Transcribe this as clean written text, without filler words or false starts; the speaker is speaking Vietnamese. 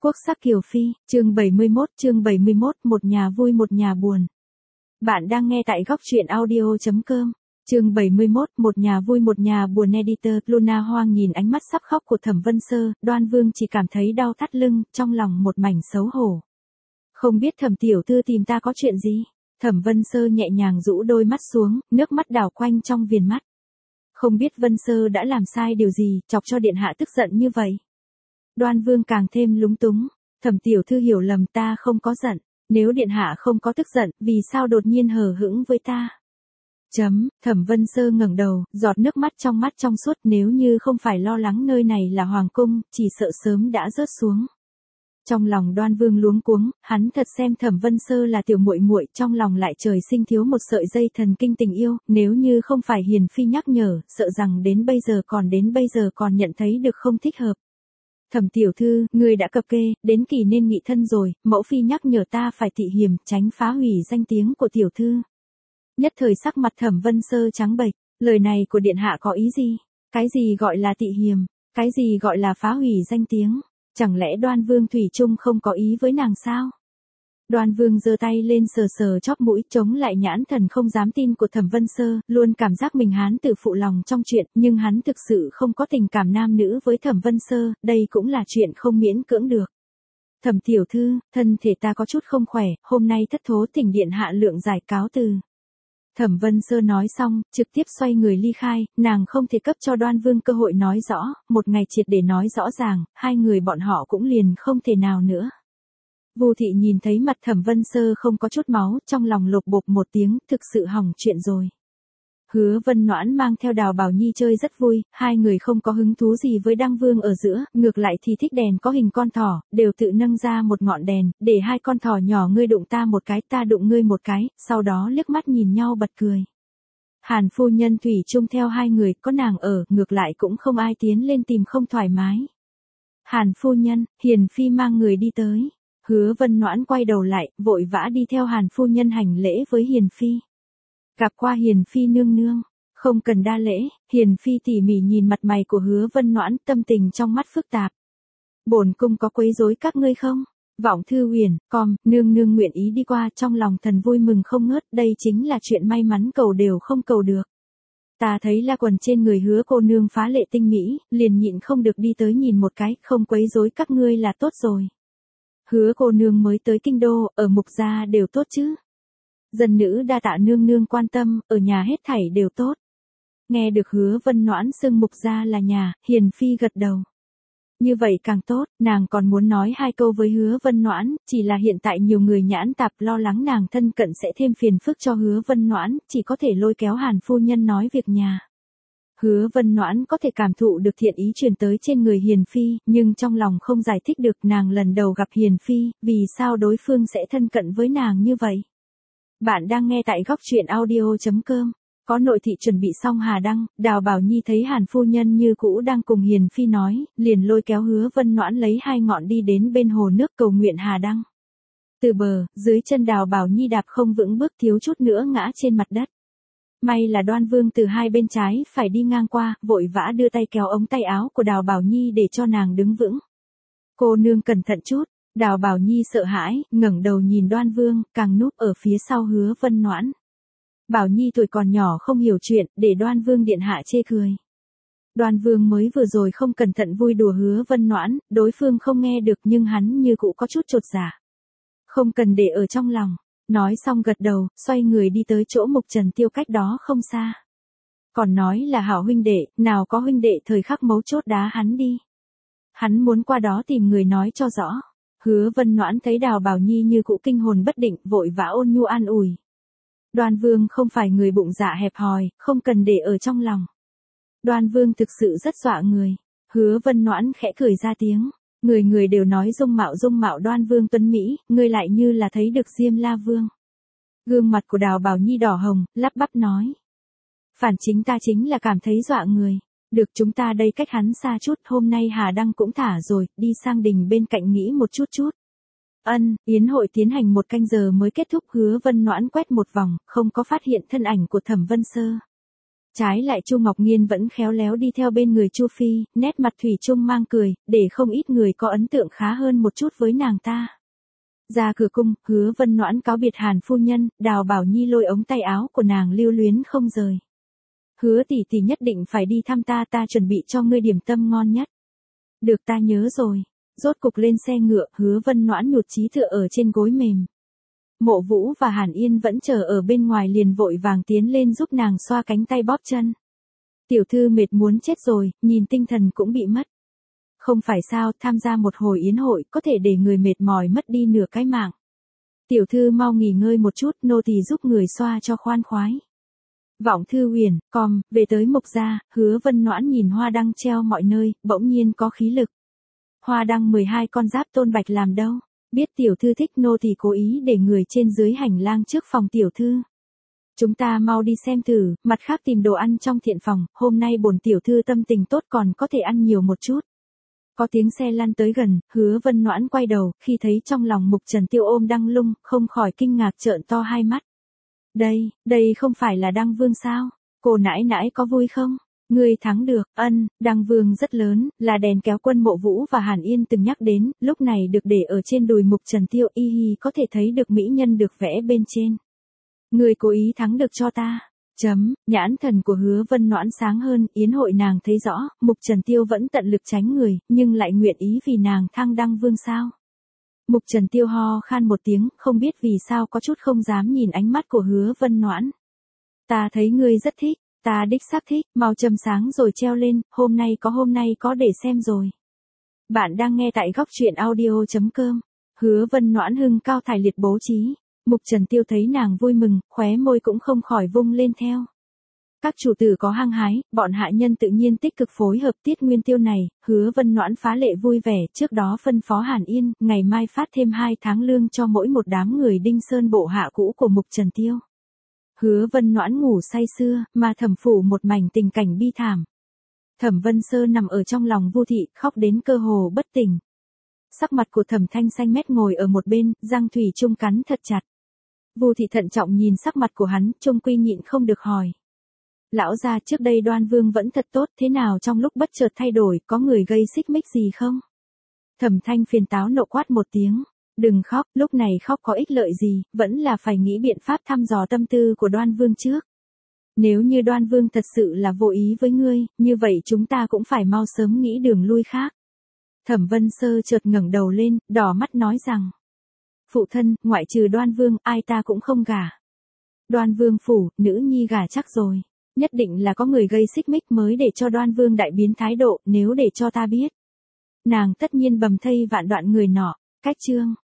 Quốc sắc Kiều Phi, chương 71, một nhà vui một nhà buồn. Bạn đang nghe tại góc truyện audio.com. Chương 71, một nhà vui một nhà buồn. Editor Luna Hoang nhìn ánh mắt sắp khóc của Thẩm Vân Sơ, Đoan Vương chỉ cảm thấy đau thắt lưng, trong lòng một mảnh xấu hổ. Không biết Thẩm tiểu thư tìm ta có chuyện gì? Thẩm Vân Sơ nhẹ nhàng rũ đôi mắt xuống, nước mắt đảo quanh trong viền mắt. Không biết Vân Sơ đã làm sai điều gì, chọc cho điện hạ tức giận như vậy. Đoan Vương càng thêm lúng túng, Thẩm tiểu thư hiểu lầm, ta không có giận, nếu điện hạ không có tức giận, vì sao đột nhiên hờ hững với ta? Thẩm Vân Sơ ngẩng đầu, giọt nước mắt trong suốt, nếu như không phải lo lắng nơi này là hoàng cung, chỉ sợ sớm đã rớt xuống. Trong lòng Đoan Vương luống cuống, hắn thật xem Thẩm Vân Sơ là tiểu muội muội, trong lòng lại trời sinh thiếu một sợi dây thần kinh tình yêu, nếu như không phải Hiền Phi nhắc nhở, sợ rằng đến bây giờ còn nhận thấy được không thích hợp. Thẩm tiểu thư, ngươi đã cập kê, đến kỳ nên nghị thân rồi, mẫu phi nhắc nhở ta phải tị hiềm, tránh phá hủy danh tiếng của tiểu thư. Nhất thời sắc mặt Thẩm Vân Sơ trắng bệch, lời này của điện hạ có ý gì? Cái gì gọi là tị hiềm? Cái gì gọi là phá hủy danh tiếng? Chẳng lẽ Đoan Vương thủy chung không có ý với nàng sao? Đoan Vương giơ tay lên sờ chóp mũi, chống lại nhãn thần không dám tin của Thẩm Vân Sơ, luôn cảm giác mình hán tử phụ lòng trong chuyện, nhưng hắn thực sự không có tình cảm nam nữ với Thẩm Vân Sơ, đây cũng là chuyện không miễn cưỡng được. Thẩm tiểu thư, thân thể ta có chút không khỏe, hôm nay thất thố thỉnh điện hạ lượng giải cáo từ. Thẩm Vân Sơ nói xong, trực tiếp xoay người ly khai, nàng không thể cấp cho Đoan Vương cơ hội nói rõ, một ngày triệt để nói rõ ràng, hai người bọn họ cũng liền không thể nào nữa. Vu thị nhìn thấy mặt Thẩm Vân Sơ không có chút máu, trong lòng lột bột một tiếng, thực sự hỏng chuyện rồi. Hứa Vân Noãn mang theo Đào Bảo Nhi chơi rất vui, hai người không có hứng thú gì với Đăng Vương ở giữa, ngược lại thì thích đèn có hình con thỏ, đều tự nâng ra một ngọn đèn, để hai con thỏ nhỏ ngươi đụng ta một cái, ta đụng ngươi một cái, sau đó liếc mắt nhìn nhau bật cười. Hàn phu nhân thủy chung theo hai người, có nàng ở, ngược lại cũng không ai tiến lên tìm không thoải mái. Hàn phu nhân, Hiền Phi mang người đi tới. Hứa Vân Noãn quay đầu lại, vội vã đi theo Hàn phu nhân hành lễ với Hiền Phi. Gặp qua Hiền Phi nương nương, không cần đa lễ. Hiền Phi tỉ mỉ nhìn mặt mày của Hứa Vân Noãn, tâm tình trong mắt phức tạp. Bổn cung có quấy rối các ngươi không? Vọng thư huyền, nương nương nguyện ý đi qua, trong lòng thần vui mừng không ngớt, đây chính là chuyện may mắn cầu đều không cầu được. Ta thấy la quần trên người Hứa cô nương phá lệ tinh mỹ, liền nhịn không được đi tới nhìn một cái, không quấy rối các ngươi là tốt rồi. Hứa cô nương mới tới kinh đô, ở Mục gia đều tốt chứ? Dân nữ đa tạ nương nương quan tâm, ở nhà hết thảy đều tốt. Nghe được Hứa Vân Noãn xưng Mục gia là nhà, Hiền Phi gật đầu. Như vậy càng tốt, nàng còn muốn nói hai câu với Hứa Vân Noãn, chỉ là hiện tại nhiều người nhãn tạp lo lắng nàng thân cận sẽ thêm phiền phức cho Hứa Vân Noãn, chỉ có thể lôi kéo Hàn phu nhân nói việc nhà. Hứa Vân Noãn có thể cảm thụ được thiện ý truyền tới trên người Hiền Phi, nhưng trong lòng không giải thích được, nàng lần đầu gặp Hiền Phi, vì sao đối phương sẽ thân cận với nàng như vậy. Bạn đang nghe tại góc truyện audio.com. Có nội thị chuẩn bị xong Hà Đăng, Đào Bảo Nhi thấy Hàn phu nhân như cũ đang cùng Hiền Phi nói, liền lôi kéo Hứa Vân Noãn lấy hai ngọn đi đến bên hồ nước cầu nguyện Hà Đăng. Từ bờ, dưới chân Đào Bảo Nhi đạp không vững bước, thiếu chút nữa ngã trên mặt đất. May là Đoan Vương từ hai bên trái phải đi ngang qua, vội vã đưa tay kéo ống tay áo của Đào Bảo Nhi để cho nàng đứng vững. Cô nương cẩn thận chút. Đào Bảo Nhi sợ hãi, ngẩng đầu nhìn Đoan Vương, càng núp ở phía sau Hứa Vân Noãn. Bảo Nhi tuổi còn nhỏ không hiểu chuyện, để Đoan Vương điện hạ chê cười. Đoan Vương mới vừa rồi không cẩn thận vui đùa Hứa Vân Noãn, đối phương không nghe được nhưng hắn như cũ có chút chột dạ. Không cần để ở trong lòng. Nói xong gật đầu, xoay người đi tới chỗ Mục Trần Tiêu cách đó không xa. Còn nói là hảo huynh đệ, nào có huynh đệ thời khắc mấu chốt đá hắn đi. Hắn muốn qua đó tìm người nói cho rõ. Hứa Vân Noãn thấy Đào Bảo Nhi như cũ kinh hồn bất định, vội vã ôn nhu an ủi. Đoan Vương không phải người bụng dạ hẹp hòi, không cần để ở trong lòng. Đoan Vương thực sự rất dọa người. Hứa Vân Noãn khẽ cười ra tiếng. Người đều nói dung mạo Đoan Vương tuấn Mỹ, ngươi lại như là thấy được Diêm La Vương. Gương mặt của Đào Bảo Nhi đỏ hồng, lắp bắp nói. Phản chính ta chính là cảm thấy dọa người. Được, chúng ta đây cách hắn xa chút, hôm nay Hà Đăng cũng thả rồi, đi sang đình bên cạnh nghĩ một chút. Yến hội tiến hành 1 canh giờ mới kết thúc. Hứa Vân Noãn quét một vòng, không có phát hiện thân ảnh của Thẩm Vân Sơ. Trái lại Chu Ngọc Nghiên vẫn khéo léo đi theo bên người Chu Phi, nét mặt thủy chung mang cười, để không ít người có ấn tượng khá hơn một chút với nàng ta. Ra cửa cung, Hứa Vân Noãn cáo biệt Hàn phu nhân, Đào Bảo Nhi lôi ống tay áo của nàng lưu luyến không rời. Hứa tỷ tỷ nhất định phải đi thăm ta, ta chuẩn bị cho ngươi điểm tâm ngon nhất. Được, ta nhớ rồi. Rốt cục lên xe ngựa, Hứa Vân Noãn nhụt chí tựa ở trên gối mềm. Mộ Vũ và Hàn Yên vẫn chờ ở bên ngoài liền vội vàng tiến lên giúp nàng xoa cánh tay bóp chân. Tiểu thư mệt muốn chết rồi, nhìn tinh thần cũng bị mất. Không phải sao, tham gia một hồi yến hội có thể để người mệt mỏi mất đi nửa cái mạng. Tiểu thư mau nghỉ ngơi một chút, nô tỳ giúp người xoa cho khoan khoái. Vọng Thư Huyền, về tới Mục gia, Hứa Vân Noãn nhìn hoa đăng treo mọi nơi, bỗng nhiên có khí lực. Hoa đăng 12 con giáp tôn bạch làm đâu? Biết tiểu thư thích, nô tỳ cố ý để người trên dưới hành lang trước phòng tiểu thư. Chúng ta mau đi xem thử, mặt khác tìm đồ ăn trong thiện phòng, hôm nay bổn tiểu thư tâm tình tốt còn có thể ăn nhiều một chút. Có tiếng xe lăn tới gần, Hứa Vân Noãn quay đầu, khi thấy trong lòng Mục Trần Tiêu ôm Đăng Lung, không khỏi kinh ngạc trợn to hai mắt. Đây không phải là Đăng Vương sao? Cô nãi nãi có vui không? Ngươi thắng được, Đăng Vương rất lớn, là đèn kéo quân Mộ Vũ và Hàn Yên từng nhắc đến, lúc này được để ở trên đùi Mục Trần Tiêu, có thể thấy được mỹ nhân được vẽ bên trên. Ngươi cố ý thắng được cho ta. Nhãn thần của Hứa Vân Noãn sáng hơn, yến hội nàng thấy rõ, Mục Trần Tiêu vẫn tận lực tránh người, nhưng lại nguyện ý vì nàng thăng Đăng Vương sao? Mục Trần Tiêu ho khan một tiếng, không biết vì sao có chút không dám nhìn ánh mắt của Hứa Vân Noãn. Ta thấy ngươi rất thích, ta đích xác thích, mau châm sáng rồi treo lên, hôm nay có để xem rồi. Bạn đang nghe tại góc truyện audio.com. Hứa Vân Noãn hưng cao thải liệt bố trí. Mục Trần Tiêu thấy nàng vui mừng, khóe môi cũng không khỏi vung lên theo. Các chủ tử có hăng hái, bọn hạ nhân tự nhiên tích cực phối hợp tiết nguyên tiêu này, Hứa Vân Noãn phá lệ vui vẻ, trước đó phân phó Hàn Yên, ngày mai phát thêm 2 tháng lương cho mỗi một đám người Đinh Sơn bộ hạ cũ của Mục Trần Tiêu. Hứa Vân Noãn ngủ say sưa, mà Thẩm phủ một mảnh tình cảnh bi thảm. Thẩm Vân Sơ nằm ở trong lòng Vu Thị, khóc đến cơ hồ bất tỉnh. Sắc mặt của Thẩm Thanh xanh mét ngồi ở một bên, răng thủy chung cắn thật chặt. Vu Thị thận trọng nhìn sắc mặt của hắn, trung quy nhịn không được hỏi. Lão gia, trước đây Đoan Vương vẫn thật tốt, thế nào trong lúc bất chợt thay đổi, có người gây xích mích gì không? Thẩm Thanh phiền táo nộ quát một tiếng. Đừng khóc, lúc này khóc có ích lợi gì, vẫn là phải nghĩ biện pháp thăm dò tâm tư của Đoan Vương trước. Nếu như Đoan Vương thật sự là vô ý với ngươi, như vậy chúng ta cũng phải mau sớm nghĩ đường lui khác. Thẩm Vân Sơ chợt ngẩng đầu lên, đỏ mắt nói rằng. Phụ thân, ngoại trừ Đoan Vương, ai ta cũng không gả. Đoan Vương phủ, nữ nhi gả chắc rồi. Nhất định là có người gây xích mích mới để cho Đoan Vương đại biến thái độ, nếu để cho ta biết. Nàng tất nhiên bầm thây vạn đoạn người nọ. Cách chương.